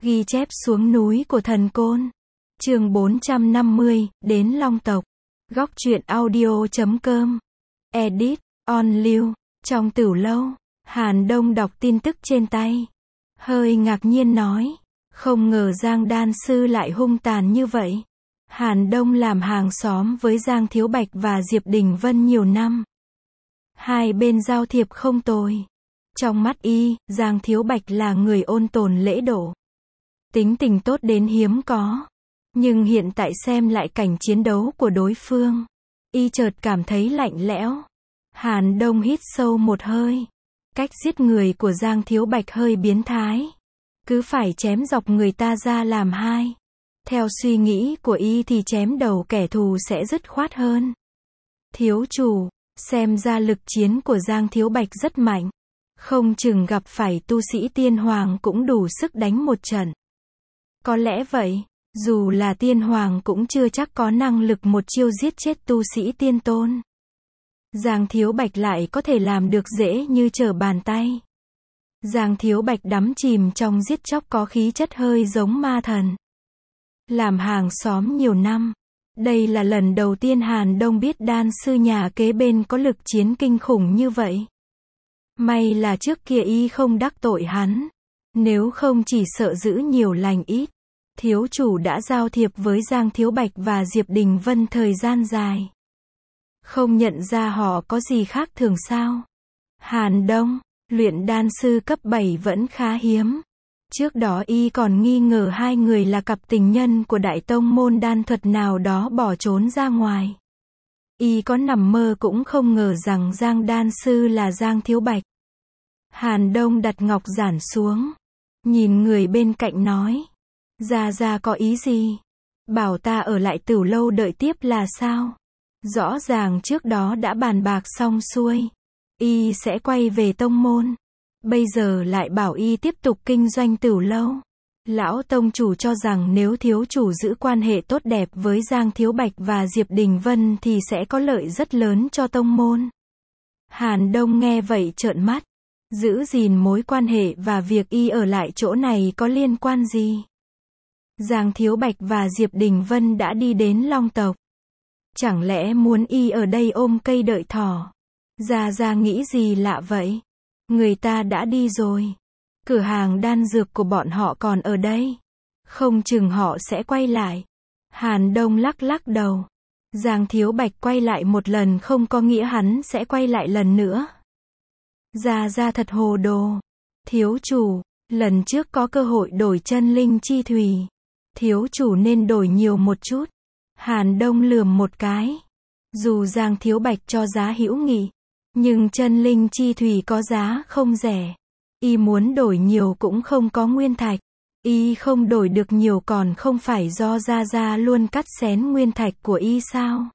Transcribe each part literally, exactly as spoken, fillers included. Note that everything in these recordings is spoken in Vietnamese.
Ghi chép xuống núi của thần côn. Chương bốn trăm năm mươi, đến Long tộc. Góc truyện audio chấm com. Edit, on lưu. Trong tửu lâu, Hàn Đông đọc tin tức trên tay. Hơi ngạc nhiên nói. Không ngờ Giang Đan Sư lại hung tàn như vậy. Hàn Đông làm hàng xóm với Giang Thiếu Bạch và Diệp Đình Vân nhiều năm. Hai bên giao thiệp không tồi. Trong mắt y, Giang Thiếu Bạch là người ôn tồn lễ độ. Tính tình tốt đến hiếm có. Nhưng hiện tại xem lại cảnh chiến đấu của đối phương, y chợt cảm thấy lạnh lẽo. Hàn Đông hít sâu một hơi. Cách giết người của Giang Thiếu Bạch hơi biến thái. Cứ phải chém dọc người ta ra làm hai. Theo suy nghĩ của y thì chém đầu kẻ thù sẽ dứt khoát hơn. Thiếu chủ, xem ra lực chiến của Giang Thiếu Bạch rất mạnh. Không chừng gặp phải tu sĩ tiên hoàng cũng đủ sức đánh một trận. Có lẽ vậy, dù là tiên hoàng cũng chưa chắc có năng lực một chiêu giết chết tu sĩ tiên tôn. Giang Thiếu Bạch lại có thể làm được dễ như trở bàn tay. Giang Thiếu Bạch đắm chìm trong giết chóc có khí chất hơi giống ma thần. Làm hàng xóm nhiều năm, đây là lần đầu tiên Hàn Đông biết đan sư nhà kế bên có lực chiến kinh khủng như vậy. May là trước kia y không đắc tội hắn. Nếu không chỉ sợ giữ nhiều lành ít. Thiếu chủ đã giao thiệp với Giang Thiếu Bạch và Diệp Đình Vân thời gian dài. Không nhận ra họ có gì khác thường sao? Hàn Đông, luyện đan sư cấp bảy vẫn khá hiếm. Trước đó y còn nghi ngờ hai người là cặp tình nhân của đại tông môn đan thuật nào đó bỏ trốn ra ngoài. Y có nằm mơ cũng không ngờ rằng Giang đan sư là Giang Thiếu Bạch. Hàn Đông đặt ngọc giản xuống. Nhìn người bên cạnh nói. Gia Gia có ý gì? Bảo ta ở lại tửu lâu đợi tiếp là sao? Rõ ràng trước đó đã bàn bạc xong xuôi. Y sẽ quay về tông môn. Bây giờ lại bảo y tiếp tục kinh doanh tửu lâu. Lão tông chủ cho rằng nếu thiếu chủ giữ quan hệ tốt đẹp với Giang Thiếu Bạch và Diệp Đình Vân thì sẽ có lợi rất lớn cho tông môn. Hàn Đông nghe vậy trợn mắt. Giữ gìn mối quan hệ và việc y ở lại chỗ này có liên quan gì? Giang Thiếu Bạch và Diệp Đình Vân đã đi đến Long tộc. Chẳng lẽ muốn y ở đây ôm cây đợi thỏ? Gia Gia nghĩ gì lạ vậy? Người ta đã đi rồi. Cửa hàng đan dược của bọn họ còn ở đây. Không chừng họ sẽ quay lại. Hàn Đông lắc lắc đầu. Giang Thiếu Bạch quay lại một lần không có nghĩa hắn sẽ quay lại lần nữa. Gia Gia thật hồ đồ. Thiếu chủ, lần trước có cơ hội đổi chân linh chi thủy. Thiếu chủ nên đổi nhiều một chút. Hàn Đông lườm một cái. Dù Giang Thiếu Bạch cho giá hữu nghị, nhưng chân linh chi thủy có giá không rẻ. Y muốn đổi nhiều cũng không có nguyên thạch. Y không đổi được nhiều còn không phải do Gia Gia luôn cắt xén nguyên thạch của y sao?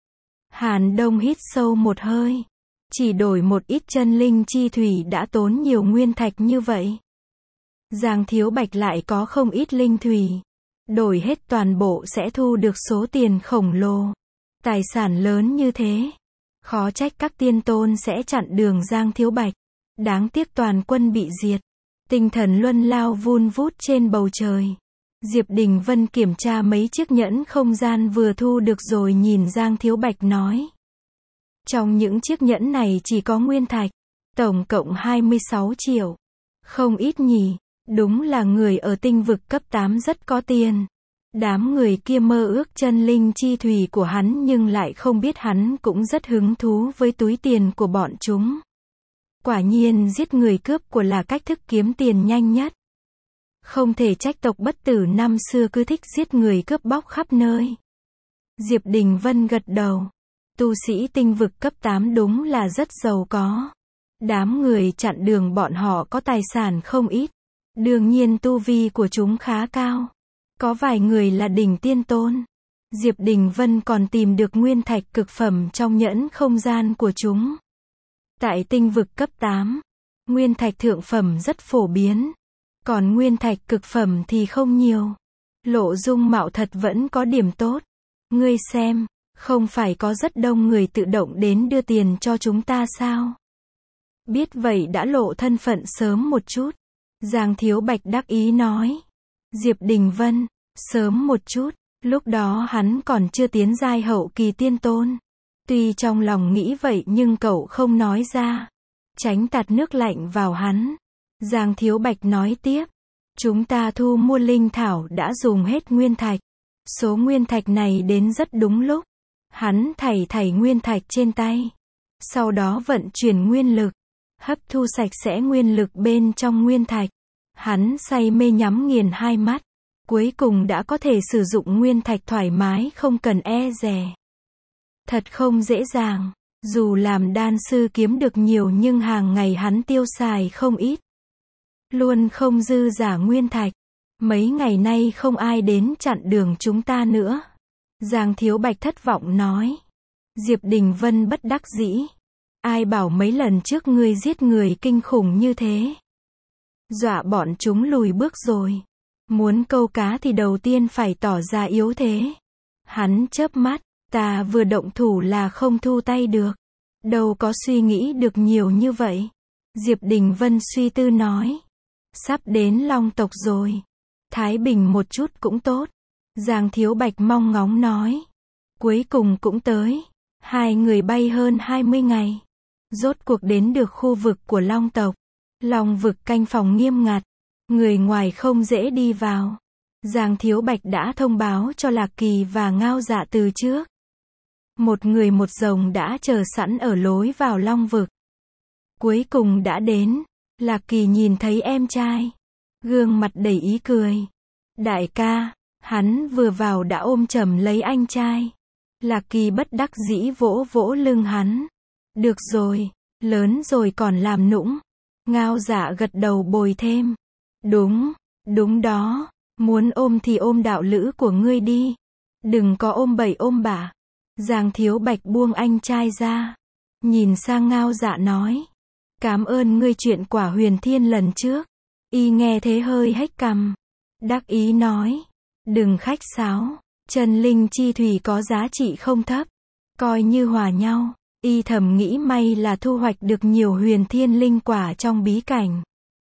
Hàn Đông hít sâu một hơi. Chỉ đổi một ít chân linh chi thủy đã tốn nhiều nguyên thạch như vậy. Giang Thiếu Bạch lại có không ít linh thủy. Đổi hết toàn bộ sẽ thu được số tiền khổng lồ. Tài sản lớn như thế. Khó trách các tiên tôn sẽ chặn đường Giang Thiếu Bạch. Đáng tiếc toàn quân bị diệt. Tinh thần luân lao vun vút trên bầu trời. Diệp Đình Vân kiểm tra mấy chiếc nhẫn không gian vừa thu được rồi nhìn Giang Thiếu Bạch nói. Trong những chiếc nhẫn này chỉ có nguyên thạch. Tổng cộng hai mươi sáu triệu. Không ít nhỉ. Đúng là người ở tinh vực cấp tám rất có tiền. Đám người kia mơ ước chân linh chi thủy của hắn nhưng lại không biết hắn cũng rất hứng thú với túi tiền của bọn chúng. Quả nhiên giết người cướp của là cách thức kiếm tiền nhanh nhất. Không thể trách tộc Bất Tử năm xưa cứ thích giết người cướp bóc khắp nơi. Diệp Đình Vân gật đầu. Tu sĩ tinh vực cấp tám đúng là rất giàu có. Đám người chặn đường bọn họ có tài sản không ít. Đương nhiên tu vi của chúng khá cao. Có vài người là đỉnh tiên tôn. Diệp Đình Vân còn tìm được nguyên thạch cực phẩm trong nhẫn không gian của chúng. Tại tinh vực cấp tám, nguyên thạch thượng phẩm rất phổ biến. Còn nguyên thạch cực phẩm thì không nhiều. Lộ Dung mạo thật vẫn có điểm tốt. Ngươi xem, không phải có rất đông người tự động đến đưa tiền cho chúng ta sao? Biết vậy đã lộ thân phận sớm một chút. Giang Thiếu Bạch đắc ý nói. Diệp Đình Vân, sớm một chút, lúc đó hắn còn chưa tiến giai hậu kỳ tiên tôn. Tuy trong lòng nghĩ vậy nhưng cậu không nói ra. Tránh tạt nước lạnh vào hắn. Giang Thiếu Bạch nói tiếp. Chúng ta thu mua linh thảo đã dùng hết nguyên thạch. Số nguyên thạch này đến rất đúng lúc. Hắn thảy thảy nguyên thạch trên tay. Sau đó vận chuyển nguyên lực. Hấp thu sạch sẽ nguyên lực bên trong nguyên thạch. Hắn say mê nhắm nghiền hai mắt. Cuối cùng đã có thể sử dụng nguyên thạch thoải mái không cần e dè. Thật không dễ dàng. Dù làm đan sư kiếm được nhiều nhưng hàng ngày hắn tiêu xài không ít. Luôn không dư giả nguyên thạch. Mấy ngày nay không ai đến chặn đường chúng ta nữa. Giang Thiếu Bạch thất vọng nói. Diệp Đình Vân bất đắc dĩ. Ai bảo mấy lần trước ngươi giết người kinh khủng như thế. Dọa bọn chúng lùi bước rồi. Muốn câu cá thì đầu tiên phải tỏ ra yếu thế. Hắn chớp mắt. Ta vừa động thủ là không thu tay được. Đâu có suy nghĩ được nhiều như vậy. Diệp Đình Vân suy tư nói. Sắp đến Long tộc rồi. Thái bình một chút cũng tốt. Giang Thiếu Bạch mong ngóng nói. Cuối cùng cũng tới. Hai người bay hơn hai mươi ngày. Rốt cuộc đến được khu vực của Long tộc. Long vực canh phòng nghiêm ngặt. Người ngoài không dễ đi vào. Giang Thiếu Bạch đã thông báo cho Lạc Kỳ và Ngao Dạ từ trước. Một người một rồng đã chờ sẵn ở lối vào Long vực. Cuối cùng đã đến. Lạc Kỳ nhìn thấy em trai. Gương mặt đầy ý cười. Đại ca, hắn vừa vào đã ôm chầm lấy anh trai. Lạc Kỳ bất đắc dĩ vỗ vỗ lưng hắn. Được rồi, lớn rồi còn làm nũng. Ngao Dạ gật đầu bồi thêm. Đúng, đúng đó. Muốn ôm thì ôm đạo lữ của ngươi đi. Đừng có ôm bậy ôm bạ. Giang Thiếu Bạch buông anh trai ra. Nhìn sang Ngao Dạ nói. Cảm ơn ngươi chuyện quả huyền thiên lần trước. Y nghe thế hơi hếch cằm. Đắc ý nói. Đừng khách sáo. Chân linh chi thủy có giá trị không thấp. Coi như hòa nhau. Y thầm nghĩ may là thu hoạch được nhiều huyền thiên linh quả trong bí cảnh.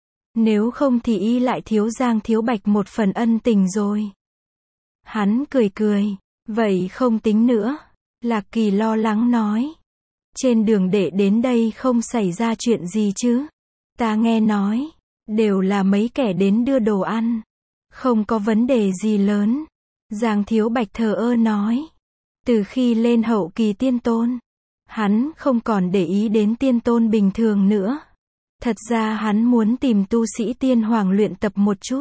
Nếu không thì y lại thiếu Giang Thiếu Bạch một phần ân tình rồi. Hắn cười cười. Vậy không tính nữa. Lạc Kỳ lo lắng nói. Trên đường để đến đây không xảy ra chuyện gì chứ. Ta nghe nói. Đều là mấy kẻ đến đưa đồ ăn. Không có vấn đề gì lớn. Giang Thiếu Bạch thờ ơ nói. Từ khi lên hậu kỳ tiên tôn. Hắn không còn để ý đến tiên tôn bình thường nữa. Thật ra hắn muốn tìm tu sĩ tiên hoàng luyện tập một chút.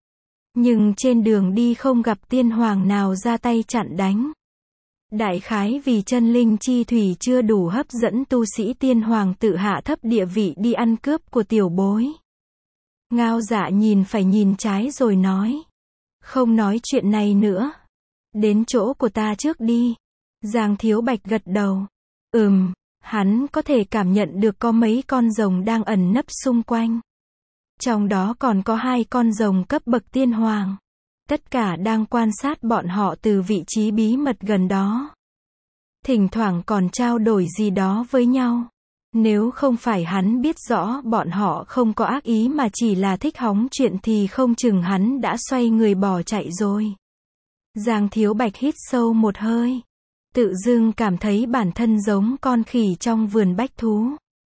Nhưng trên đường đi không gặp tiên hoàng nào ra tay chặn đánh. Đại khái vì chân linh chi thủy chưa đủ hấp dẫn tu sĩ tiên hoàng tự hạ thấp địa vị đi ăn cướp của tiểu bối. Ngao Dạ nhìn phải nhìn trái rồi nói. Không nói chuyện này nữa. Đến chỗ của ta trước đi. Giang Thiếu Bạch gật đầu. Ừm, hắn có thể cảm nhận được có mấy con rồng đang ẩn nấp xung quanh. Trong đó còn có hai con rồng cấp bậc tiên hoàng. Tất cả đang quan sát bọn họ từ vị trí bí mật gần đó. Thỉnh thoảng còn trao đổi gì đó với nhau. Nếu không phải hắn biết rõ bọn họ không có ác ý mà chỉ là thích hóng chuyện thì không chừng hắn đã xoay người bỏ chạy rồi. Giang Thiếu Bạch hít sâu một hơi. Tự dưng cảm thấy bản thân giống con khỉ trong vườn bách thú.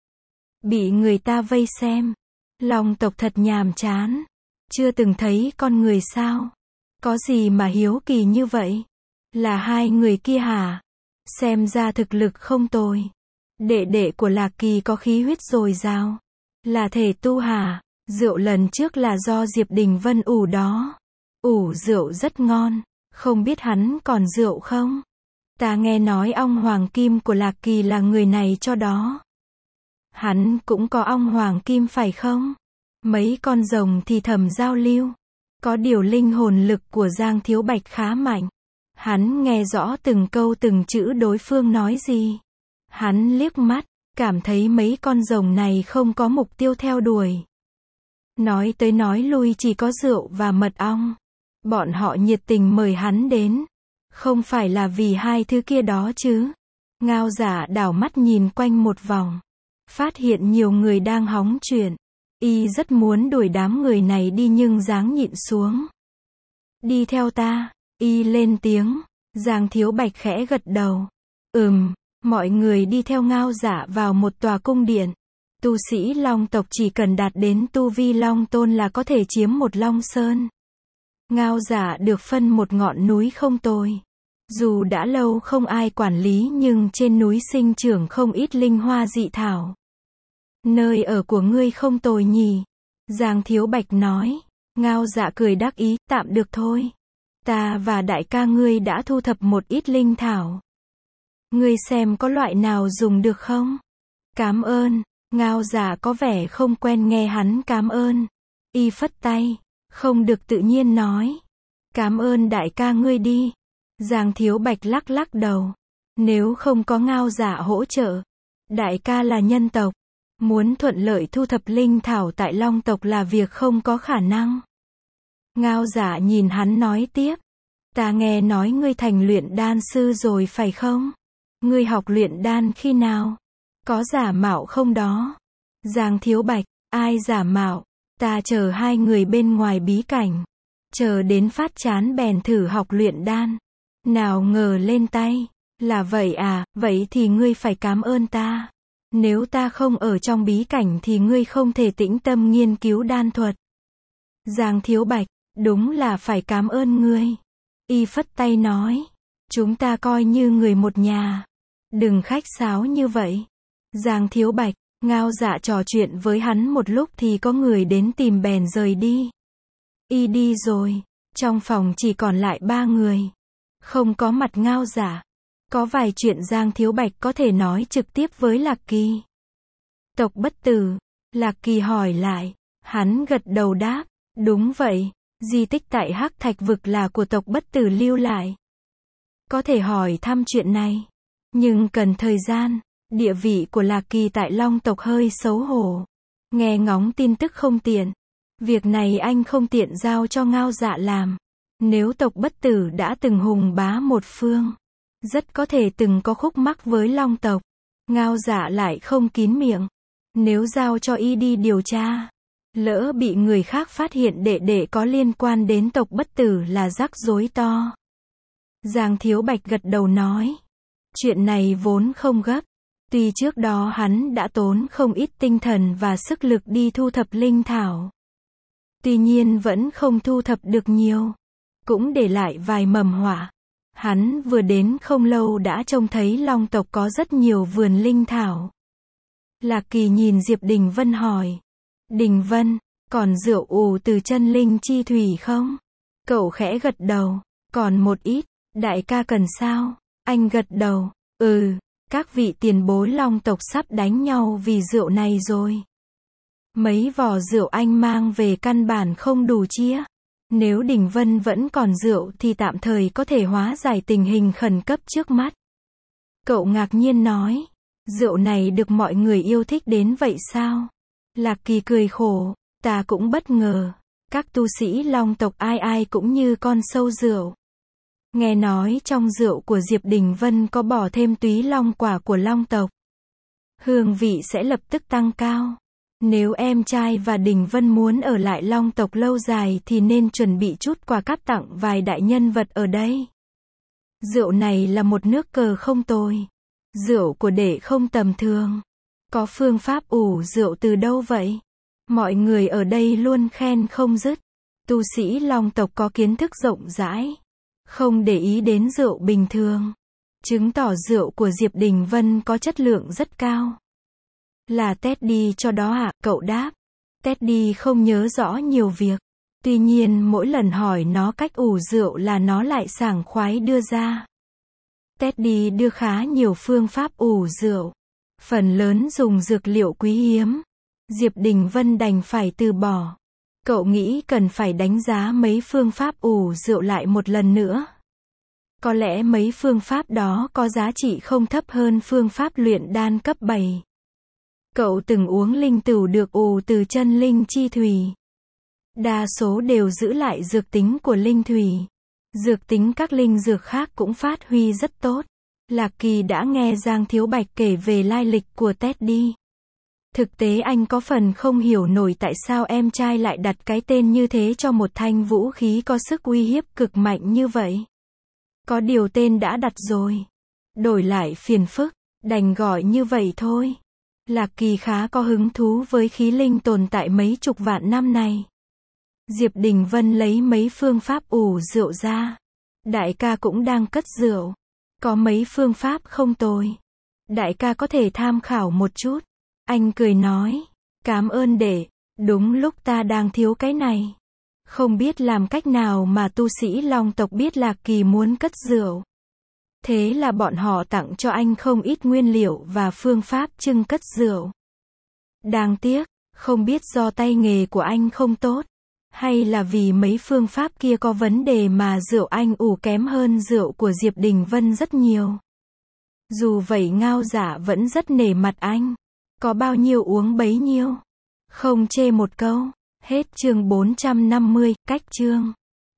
Bị người ta vây xem. Long tộc thật nhàm chán. Chưa từng thấy con người sao? Có gì mà hiếu kỳ như vậy? Là hai người kia hả? Xem ra thực lực không tồi. Đệ đệ của Lạc Kỳ có khí huyết dồi dào. Là thể tu hả? Rượu lần trước là do Diệp Đình Vân ủ đó. Ủ rượu rất ngon. Không biết hắn còn rượu không? Ta nghe nói ong hoàng kim của Lạc Kỳ là người này cho đó. Hắn cũng có ong hoàng kim phải không? Mấy con rồng thì thầm giao lưu. Có điều linh hồn lực của Giang Thiếu Bạch khá mạnh. Hắn nghe rõ từng câu từng chữ đối phương nói gì. Hắn liếc mắt, cảm thấy mấy con rồng này không có mục tiêu theo đuổi. Nói tới nói lui chỉ có rượu và mật ong. Bọn họ nhiệt tình mời hắn đến. Không phải là vì hai thứ kia đó chứ. Ngao Dạ đảo mắt nhìn quanh một vòng. Phát hiện nhiều người đang hóng chuyện. Y rất muốn đuổi đám người này đi nhưng dáng nhịn xuống. Đi theo ta. Y lên tiếng. Giang Thiếu Bạch khẽ gật đầu. Ừm, mọi người đi theo Ngao Dạ vào một tòa cung điện. Tu sĩ Long tộc chỉ cần đạt đến tu vi Long Tôn là có thể chiếm một Long Sơn. Ngao Dạ được phân một ngọn núi không tồi. Dù đã lâu không ai quản lý nhưng trên núi sinh trưởng không ít linh hoa dị thảo. Nơi ở của ngươi không tồi nhỉ? Giang Thiếu Bạch nói. Ngao Dạ cười đắc ý, tạm được thôi. Ta và đại ca ngươi đã thu thập một ít linh thảo. Ngươi xem có loại nào dùng được không? Cám ơn. Ngao Dạ có vẻ không quen nghe hắn cám ơn. Y phất tay. Không được tự nhiên nói. Cám ơn đại ca ngươi đi. Giang Thiếu Bạch lắc lắc đầu. Nếu không có Ngao Dạ hỗ trợ. Đại ca là nhân tộc. Muốn thuận lợi thu thập linh thảo tại Long tộc là việc không có khả năng. Ngao Dạ nhìn hắn nói tiếp. Ta nghe nói ngươi thành luyện đan sư rồi phải không? Ngươi học luyện đan khi nào? Có giả mạo không đó? Giang Thiếu Bạch, ai giả mạo? Ta chờ hai người bên ngoài bí cảnh. Chờ đến phát chán bèn thử học luyện đan. Nào ngờ lên tay. Là vậy à, vậy thì ngươi phải cảm ơn ta. Nếu ta không ở trong bí cảnh thì ngươi không thể tĩnh tâm nghiên cứu đan thuật. Giang Thiếu Bạch, đúng là phải cảm ơn ngươi. Y phất tay nói. Chúng ta coi như người một nhà. Đừng khách sáo như vậy. Giang Thiếu Bạch, Ngao Dạ trò chuyện với hắn một lúc thì có người đến tìm bèn rời đi. Y đi rồi. Trong phòng chỉ còn lại ba người. Không có mặt Ngao Dạ. Có vài chuyện Giang Thiếu Bạch có thể nói trực tiếp với Lạc Kỳ. Tộc Bất Tử. Lạc Kỳ hỏi lại. Hắn gật đầu đáp. Đúng vậy. Di tích tại Hắc Thạch Vực là của tộc Bất Tử lưu lại. Có thể hỏi thăm chuyện này. Nhưng cần thời gian. Địa vị của Lạc Kỳ tại Long tộc hơi xấu hổ. Nghe ngóng tin tức không tiện. Việc này anh không tiện giao cho Ngao Dạ làm. Nếu tộc Bất Tử đã từng hùng bá một phương. Rất có thể từng có khúc mắc với Long tộc. Ngao Dạ lại không kín miệng. Nếu giao cho y đi điều tra. Lỡ bị người khác phát hiện đệ đệ có liên quan đến tộc Bất Tử là rắc rối to. Giang Thiếu Bạch gật đầu nói. Chuyện này vốn không gấp. Tuy trước đó hắn đã tốn không ít tinh thần và sức lực đi thu thập linh thảo. Tuy nhiên vẫn không thu thập được nhiều. Cũng để lại vài mầm họa. Hắn vừa đến không lâu đã trông thấy Long tộc có rất nhiều vườn linh thảo. Lạc Kỳ nhìn Diệp Đình Vân hỏi. Đình Vân, còn rượu ủ từ chân linh chi thủy không? Cậu khẽ gật đầu. Còn một ít. Đại ca cần sao? Anh gật đầu. Ừ, các vị tiền bối Long tộc sắp đánh nhau vì rượu này rồi. Mấy vò rượu anh mang về căn bản không đủ chia. Nếu Đình Vân vẫn còn rượu thì tạm thời có thể hóa giải tình hình khẩn cấp trước mắt. Cậu ngạc nhiên nói. Rượu này được mọi người yêu thích đến vậy sao? Lạc Kỳ cười khổ. Ta cũng bất ngờ. Các tu sĩ Long tộc ai ai cũng như con sâu rượu. Nghe nói trong rượu của Diệp Đình Vân có bỏ thêm túy long quả của Long tộc. Hương vị sẽ lập tức tăng cao. Nếu em trai và Đình Vân muốn ở lại Long tộc lâu dài thì nên chuẩn bị chút quà cáp tặng vài đại nhân vật ở đây. Rượu này là một nước cờ không tồi. Rượu của đệ không tầm thường. Có phương pháp ủ rượu từ đâu vậy? Mọi người ở đây luôn khen không dứt. Tu sĩ Long tộc có kiến thức rộng rãi. Không để ý đến rượu bình thường. Chứng tỏ rượu của Diệp Đình Vân có chất lượng rất cao. Là Teddy cho đó ạ, à? Cậu đáp. Teddy không nhớ rõ nhiều việc. Tuy nhiên mỗi lần hỏi nó cách ủ rượu là nó lại sảng khoái đưa ra. Teddy đưa khá nhiều phương pháp ủ rượu. Phần lớn dùng dược liệu quý hiếm. Diệp Đình Vân đành phải từ bỏ. Cậu nghĩ cần phải đánh giá mấy phương pháp ủ rượu lại một lần nữa. Có lẽ mấy phương pháp đó có giá trị không thấp hơn phương pháp luyện đan cấp bảy. Cậu từng uống linh tửu được ủ từ chân linh chi thủy. Đa số đều giữ lại dược tính của linh thủy. Dược tính các linh dược khác cũng phát huy rất tốt. Lạc Kỳ đã nghe Giang Thiếu Bạch kể về lai lịch của Teddy. Thực tế anh có phần không hiểu nổi tại sao em trai lại đặt cái tên như thế cho một thanh vũ khí có sức uy hiếp cực mạnh như vậy. Có điều tên đã đặt rồi. Đổi lại phiền phức, đành gọi như vậy thôi. Lạc Kỳ khá có hứng thú với khí linh tồn tại mấy chục vạn năm này. Diệp Đình Vân lấy mấy phương pháp ủ rượu ra. Đại ca cũng đang cất rượu. Có mấy phương pháp không tồi. Đại ca có thể tham khảo một chút. Anh cười nói. Cảm ơn đệ. Đúng lúc ta đang thiếu cái này. Không biết làm cách nào mà tu sĩ Long tộc biết Lạc Kỳ muốn cất rượu. Thế là bọn họ tặng cho anh không ít nguyên liệu và phương pháp trưng cất rượu. Đáng tiếc, không biết do tay nghề của anh không tốt, hay là vì mấy phương pháp kia có vấn đề mà rượu anh ủ kém hơn rượu của Diệp Đình Vân rất nhiều. Dù vậy Ngao Dạ vẫn rất nể mặt anh. Có bao nhiêu uống bấy nhiêu. Không chê một câu. Hết chương bốn trăm năm mươi, cách chương.